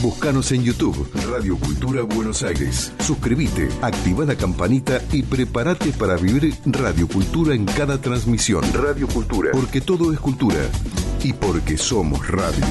Búscanos en YouTube, Radio Cultura Buenos Aires. Suscríbete, activa la campanita y prepárate para vivir Radio Cultura en cada transmisión. Radio Cultura. Porque todo es cultura y porque somos radio.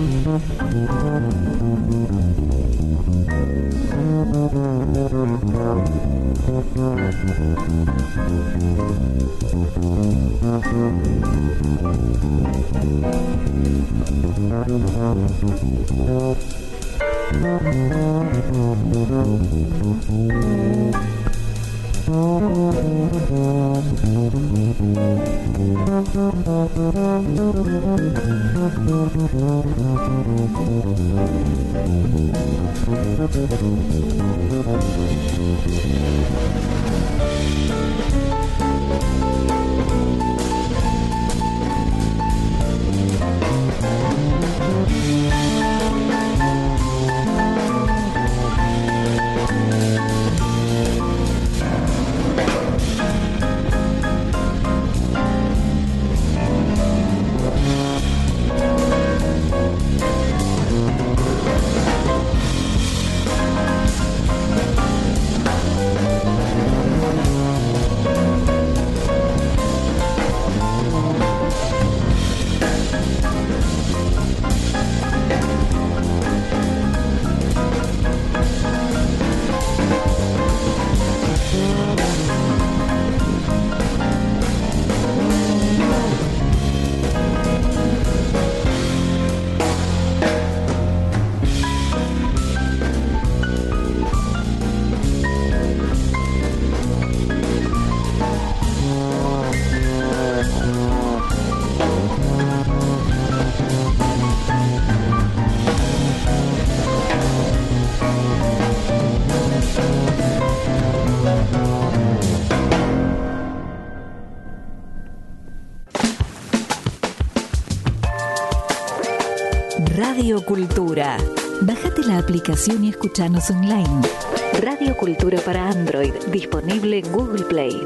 Radio Cultura. Bájate la aplicación y escuchanos online. Radio Cultura para Android, disponible en Google Play.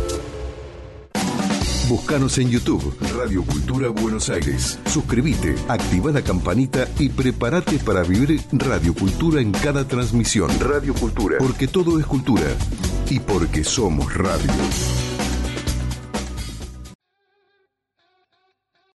Búscanos en YouTube, Radio Cultura Buenos Aires. Suscríbete, activa la campanita y prepárate para vivir Radio Cultura en cada transmisión. Radio Cultura, porque todo es cultura y porque somos radio.